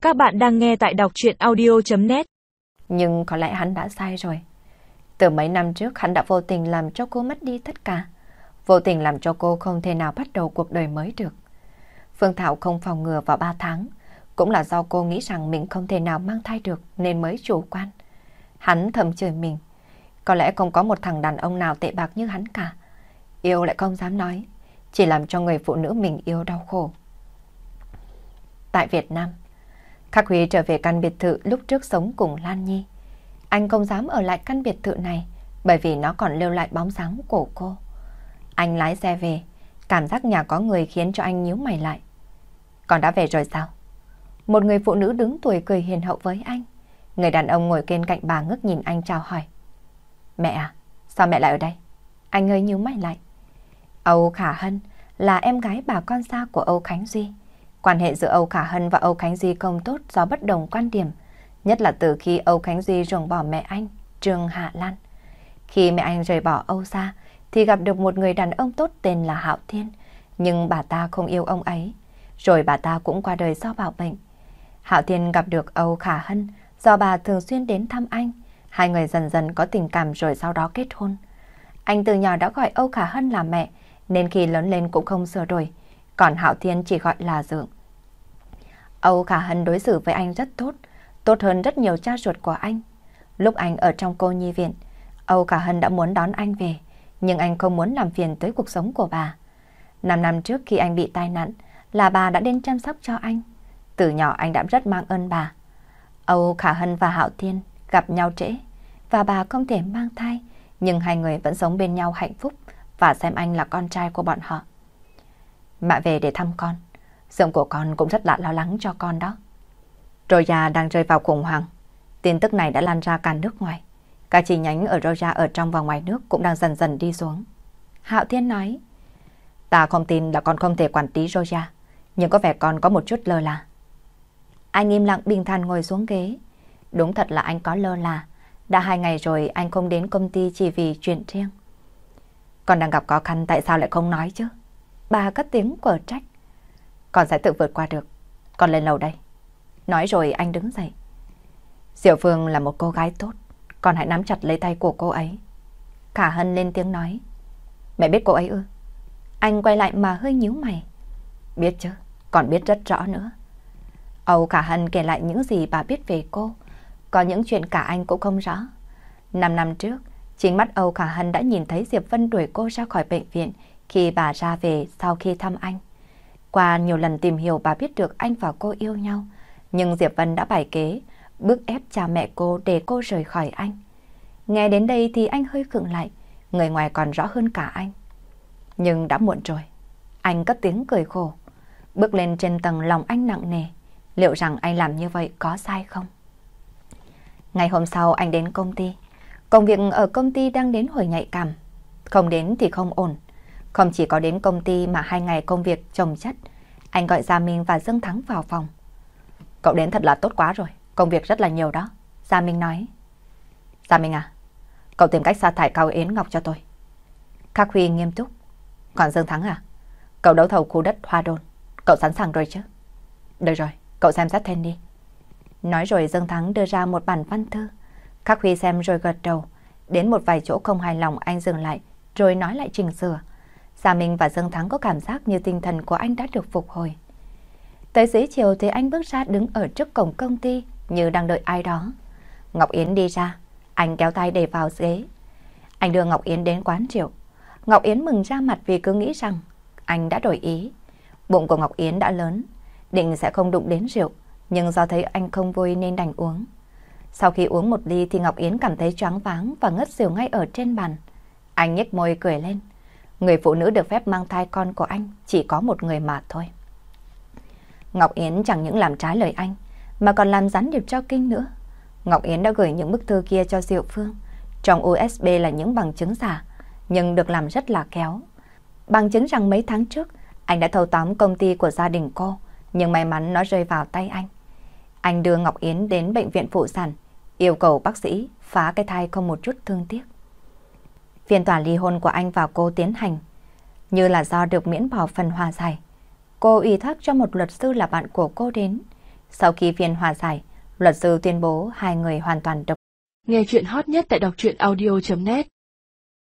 Các bạn đang nghe tại đọc truyện audio.net. Nhưng có lẽ hắn đã sai rồi. Từ mấy năm trước hắn đã vô tình làm cho cô mất đi tất cả. Vô tình làm cho cô không thể nào bắt đầu cuộc đời mới được. Phương Thảo không phòng ngừa vào 3 tháng. Cũng là do cô nghĩ rằng mình không thể nào mang thai được nên mới chủ quan. Hắn thầm chửi mình. Có lẽ không có một thằng đàn ông nào tệ bạc như hắn cả. Yêu lại không dám nói. Chỉ làm cho người phụ nữ mình yêu đau khổ. Tại Việt Nam, Khắc Huy trở về căn biệt thự lúc trước sống cùng Lan Nhi. Anh không dám ở lại căn biệt thự này bởi vì nó còn lưu lại bóng dáng của cô. Anh lái xe về, cảm giác nhà có người khiến cho anh nhíu mày lại. Con đã về rồi sao? Một người phụ nữ đứng tuổi cười hiền hậu với anh. Người đàn ông ngồi bên cạnh bà ngước nhìn anh chào hỏi. Mẹ à, sao mẹ lại ở đây? Anh hơi nhíu mày lại. Âu Khả Hân là em gái bà con xa của Âu Khánh Duy. Quan hệ giữa Âu Khả Hân và Âu Khánh Duy không tốt do bất đồng quan điểm, nhất là từ khi Âu Khánh Duy ruồng bỏ mẹ anh, Trương Hạ Lan. Khi mẹ anh rời bỏ Âu ra, thì gặp được một người đàn ông tốt tên là Hạo Thiên, nhưng bà ta không yêu ông ấy. Rồi bà ta cũng qua đời do bạo bệnh. Hạo Thiên gặp được Âu Khả Hân do bà thường xuyên đến thăm anh. Hai người dần dần có tình cảm rồi sau đó kết hôn. Anh từ nhỏ đã gọi Âu Khả Hân là mẹ, nên khi lớn lên cũng không sửa đổi, còn Hạo Thiên chỉ gọi là Dượng. Âu Khả Hân đối xử với anh rất tốt, tốt hơn rất nhiều cha ruột của anh. Lúc anh ở trong cô nhi viện, Âu Khả Hân đã muốn đón anh về, nhưng anh không muốn làm phiền tới cuộc sống của bà. 5 năm trước khi anh bị tai nạn, là bà đã đến chăm sóc cho anh. Từ nhỏ anh đã rất mang ơn bà. Âu Khả Hân và Hạo Thiên gặp nhau trễ, và bà không thể mang thai, nhưng hai người vẫn sống bên nhau hạnh phúc và xem anh là con trai của bọn họ. Mẹ về để thăm con. Dượng của con cũng rất là lo lắng cho con đó. Roya đang rơi vào khủng hoảng. Tin tức này đã lan ra cả nước ngoài. Các chi nhánh ở Roya ở trong và ngoài nước cũng đang dần dần đi xuống. Hạo Thiên nói, ta không tin là con không thể quản lý Roya, nhưng có vẻ con có một chút lơ là. Anh im lặng bình thản ngồi xuống ghế. Đúng thật là anh có lơ là. Đã 2 ngày rồi anh không đến công ty chỉ vì chuyện riêng. Con đang gặp khó khăn tại sao lại không nói chứ? Bà cất tiếng quở trách. Con sẽ tự vượt qua được. Con lên lầu đây. Nói rồi anh đứng dậy. Diệu Phương là một cô gái tốt. Con hãy nắm chặt lấy tay của cô ấy. Khả Hân lên tiếng nói. Mẹ biết cô ấy ư? Anh quay lại mà hơi nhíu mày. Biết chứ, còn biết rất rõ nữa. Âu Khả Hân kể lại những gì bà biết về cô. Có những chuyện cả anh cũng không rõ. 5 năm trước, chính mắt Âu Khả Hân đã nhìn thấy Diệp Vân đuổi cô ra khỏi bệnh viện khi bà ra về sau khi thăm anh. Qua nhiều lần tìm hiểu bà biết được anh và cô yêu nhau, nhưng Diệp Vân đã bày kế, bức ép cha mẹ cô để cô rời khỏi anh. Nghe đến đây thì anh hơi khựng lại, người ngoài còn rõ hơn cả anh. Nhưng đã muộn rồi. Anh cất tiếng cười khổ. Bước lên trên tầng lòng anh nặng nề. Liệu rằng anh làm như vậy có sai không? Ngày hôm sau anh đến công ty. Công việc ở công ty đang đến hồi nhạy cảm. Không đến thì không ổn. Không chỉ có đến công ty mà 2 ngày công việc chồng chất. Anh gọi Gia Minh và Dương Thắng vào phòng. Cậu đến thật là tốt quá rồi. Công việc rất là nhiều đó. Gia Minh nói. Gia Minh à, cậu tìm cách sa thải Cao Yến Ngọc cho tôi. Khắc Huy nghiêm túc. Còn Dương Thắng à, cậu đấu thầu khu đất Hoa Đôn. Cậu sẵn sàng rồi chứ? Được rồi, cậu xem xét thêm đi. Nói rồi Dương Thắng đưa ra một bản văn thư. Khắc Huy xem rồi gật đầu. Đến một vài chỗ không hài lòng anh dừng lại, rồi nói lại chỉnh sửa. Gia Minh và Dương Thắng có cảm giác như tinh thần của anh đã được phục hồi. Tới dưới chiều thì anh bước ra đứng ở trước cổng công ty như đang đợi ai đó. Ngọc Yến đi ra, anh kéo tay để vào ghế. Anh đưa Ngọc Yến đến quán rượu. Ngọc Yến mừng ra mặt vì cứ nghĩ rằng anh đã đổi ý. Bụng của Ngọc Yến đã lớn, định sẽ không đụng đến rượu, nhưng do thấy anh không vui nên đành uống. Sau khi uống một ly thì Ngọc Yến cảm thấy choáng váng và ngất xỉu ngay ở trên bàn. Anh nhếch môi cười lên. Người phụ nữ được phép mang thai con của anh chỉ có một người mà thôi. Ngọc Yến chẳng những làm trái lời anh mà còn làm gián điệp cho Kinh nữa. Ngọc Yến đã gửi những bức thư kia cho Diệu Phương. Trong USB là những bằng chứng giả, nhưng được làm rất là khéo. Bằng chứng rằng mấy tháng trước anh đã thâu tóm công ty của gia đình cô, nhưng may mắn nó rơi vào tay anh. Anh đưa Ngọc Yến đến bệnh viện phụ sản, yêu cầu bác sĩ phá cái thai không một chút thương tiếc. Phiên tòa ly hôn của anh và cô tiến hành, như là do được miễn bỏ phần hòa giải. Cô ủy thác cho một luật sư là bạn của cô đến. Sau khi phiên hòa giải, luật sư tuyên bố hai người hoàn toàn độc. Nghe chuyện hot nhất tại đọc truyện audio.net